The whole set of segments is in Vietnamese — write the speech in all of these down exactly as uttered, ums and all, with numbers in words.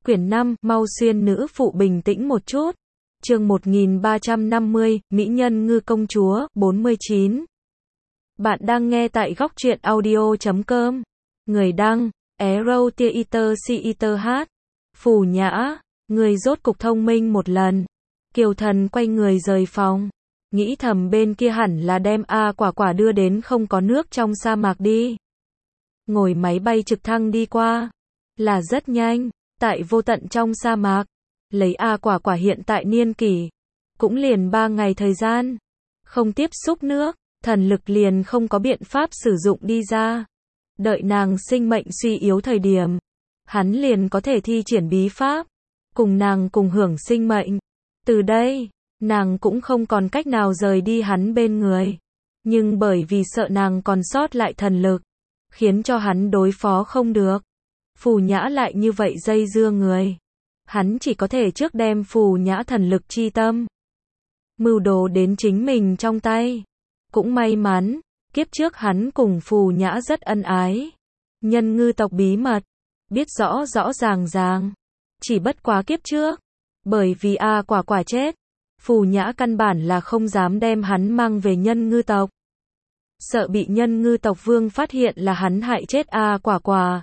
Quyển năm, mau xuyên nữ phụ bình tĩnh một chút. Chương một nghìn ba trăm năm mươi, Mỹ nhân ngư công chúa, bốn mươi chín. Bạn đang nghe tại góc truyện audio chấm com. Người đăng, Arrow Theater Theater H. Phù Nhã, người rốt cục thông minh một lần. Kiều Thần quay người rời phòng. Nghĩ thầm bên kia hẳn là đem A Quả Quả đưa đến không có nước trong sa mạc đi. Ngồi máy bay trực thăng đi qua. Là rất nhanh. Tại vô tận trong sa mạc. Lấy A Quả Quả hiện tại niên kỷ. Cũng liền ba ngày thời gian. Không tiếp xúc nước. Thần lực liền không có biện pháp sử dụng đi ra. Đợi nàng sinh mệnh suy yếu thời điểm. Hắn liền có thể thi triển bí pháp. Cùng nàng cùng hưởng sinh mệnh. Từ đây, nàng cũng không còn cách nào rời đi hắn bên người. Nhưng bởi vì sợ nàng còn sót lại thần lực. Khiến cho hắn đối phó không được. Phù Nhã lại như vậy dây dưa người. Hắn chỉ có thể trước đem Phù Nhã thần lực chi tâm. Mưu đồ đến chính mình trong tay. Cũng may mắn, kiếp trước hắn cùng Phù Nhã rất ân ái. Nhân ngư tộc bí mật. Biết rõ rõ ràng ràng. Chỉ bất quá kiếp trước. Bởi vì A Quả Quả chết. Phù Nhã căn bản là không dám đem hắn mang về nhân ngư tộc. Sợ bị nhân ngư tộc vương phát hiện là hắn hại chết A Quả Quả.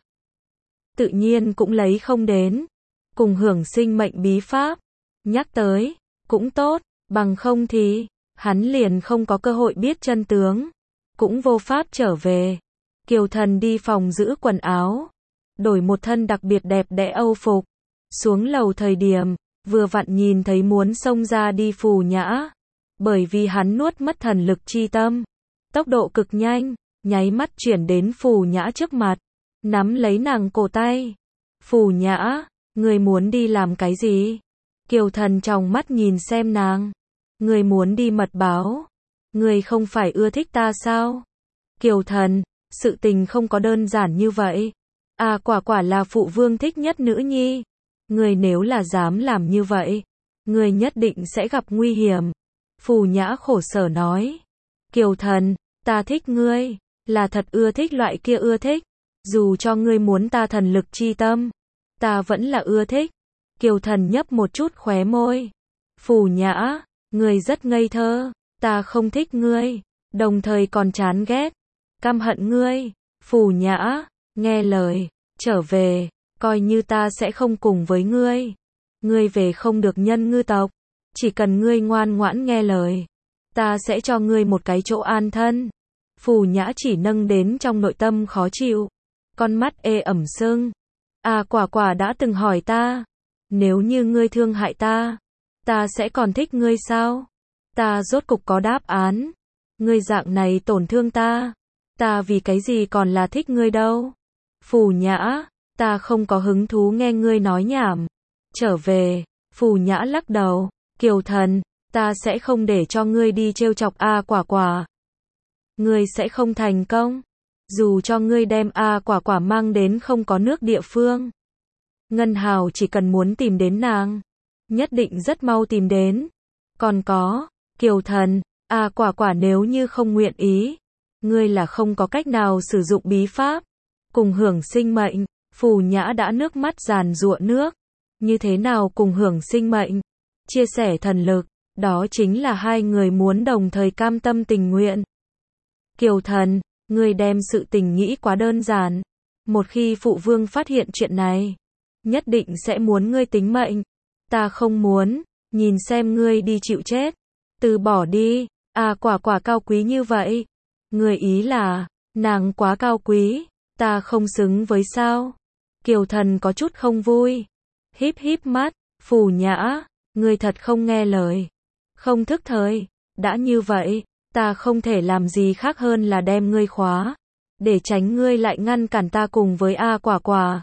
Tự nhiên cũng lấy không đến. Cùng hưởng sinh mệnh bí pháp. Nhắc tới, cũng tốt, bằng không thì, hắn liền không có cơ hội biết chân tướng. Cũng vô pháp trở về. Kiều Thần đi phòng giữ quần áo. Đổi một thân đặc biệt đẹp đẽ âu phục. Xuống lầu thời điểm, vừa vặn nhìn thấy muốn xông ra đi Phù Nhã. Bởi vì hắn nuốt mất thần lực chi tâm. Tốc độ cực nhanh, nháy mắt chuyển đến Phù Nhã trước mặt. Nắm lấy nàng cổ tay. Phù Nhã, người muốn đi làm cái gì? Kiều Thần trong mắt nhìn xem nàng. Người muốn đi mật báo. Người không phải ưa thích ta sao? Kiều Thần, sự tình không có đơn giản như vậy. A Quả Quả là phụ vương thích nhất nữ nhi. Người nếu là dám làm như vậy, người nhất định sẽ gặp nguy hiểm. Phù Nhã khổ sở nói. Kiều Thần, ta thích ngươi, là thật ưa thích loại kia ưa thích. Dù cho ngươi muốn ta thần lực chi tâm, ta vẫn là ưa thích. Kiều Thần nhấp một chút khóe môi. Phù Nhã, ngươi rất ngây thơ, ta không thích ngươi, đồng thời còn chán ghét, căm hận ngươi. Phù Nhã, nghe lời, trở về, coi như ta sẽ không cùng với ngươi. Ngươi về không được nhân ngư tộc, chỉ cần ngươi ngoan ngoãn nghe lời, ta sẽ cho ngươi một cái chỗ an thân. Phù Nhã chỉ nâng đến trong nội tâm khó chịu. Con mắt ê ẩm sưng. A Quả Quả đã từng hỏi ta. Nếu như ngươi thương hại ta, ta sẽ còn thích ngươi sao? Ta rốt cục có đáp án. Ngươi dạng này tổn thương ta. Ta vì cái gì còn là thích ngươi đâu? Phù Nhã, ta không có hứng thú nghe ngươi nói nhảm. Trở về. Phù Nhã lắc đầu. Kiều Thần, ta sẽ không để cho ngươi đi trêu chọc A Quả Quả. Ngươi sẽ không thành công. Dù cho ngươi đem A Quả Quả mang đến không có nước địa phương. Ngân Hào chỉ cần muốn tìm đến nàng. Nhất định rất mau tìm đến. Còn có, Kiều Thần, A Quả Quả nếu như không nguyện ý. Ngươi là không có cách nào sử dụng bí pháp. Cùng hưởng sinh mệnh. Phù Nhã đã nước mắt giàn giụa nước. Như thế nào cùng hưởng sinh mệnh? Chia sẻ thần lực. Đó chính là hai người muốn đồng thời cam tâm tình nguyện. Kiều Thần, ngươi đem sự tình nghĩ quá đơn giản. Một khi phụ vương phát hiện chuyện này, nhất định sẽ muốn ngươi tính mệnh. Ta không muốn, nhìn xem ngươi đi chịu chết. Từ bỏ đi, A Quả Quả cao quý như vậy. Ngươi ý là, nàng quá cao quý, ta không xứng với sao? Kiều Thần có chút không vui. Híp híp mắt, Phù Nhã, ngươi thật không nghe lời. Không thức thời, đã như vậy. Ta không thể làm gì khác hơn là đem ngươi khóa. Để tránh ngươi lại ngăn cản ta cùng với A Quả Quả.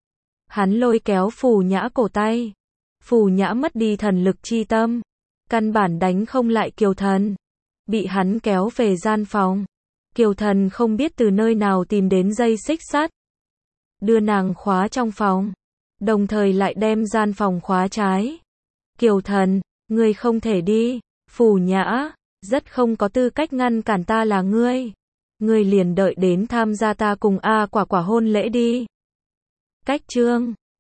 Hắn lôi kéo Phù Nhã cổ tay. Phù Nhã mất đi thần lực chi tâm. Căn bản đánh không lại Kiều Thần. Bị hắn kéo về gian phòng. Kiều Thần không biết từ nơi nào tìm đến dây xích sắt. Đưa nàng khóa trong phòng. Đồng thời lại đem gian phòng khóa trái. Kiều Thần, ngươi không thể đi. Phù Nhã, rất không có tư cách ngăn cản ta là ngươi. Ngươi liền đợi đến tham gia ta cùng A Quả Quả hôn lễ đi. Cách chương